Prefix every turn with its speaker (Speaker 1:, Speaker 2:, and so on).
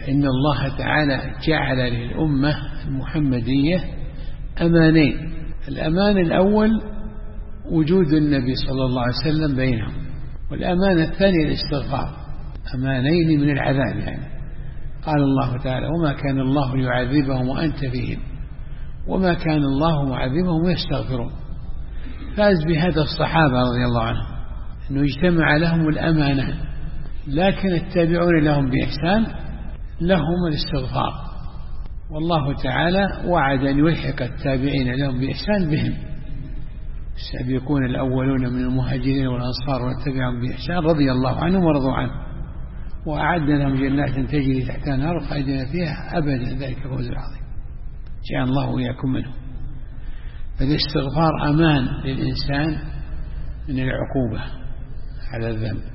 Speaker 1: فإن الله تعالى جعل للأمة المحمدية أمانين. الأمان الأول وجود النبي صلى الله عليه وسلم بينهم، والأمان الثاني الاستغفار، أمانين من العذاب يعني. قال الله تعالى: وما كان الله ليعذبهم وأنت فيهم وما كان الله معذبهم ويستغفرون. فاز بهذا الصحابة رضي الله عنهم أنه اجتمع لهم الأمانان، لكن التابعون لهم بإحسان لهم الاستغفار، والله تعالى وعد أن يلحق التابعين لهم بإحسان بهم. السابقون الأولون من المهاجرين والأنصار واتبعهم بإحسان رضي الله عنهم ورضوا عنه، وأعد لهم جنات تجري تحتها الأنهار خالدين فيها أبدا، ذلك الفوز العظيم، جعل الله وإياكم منه. فالاستغفار أمان للإنسان من العقوبة على الذنب.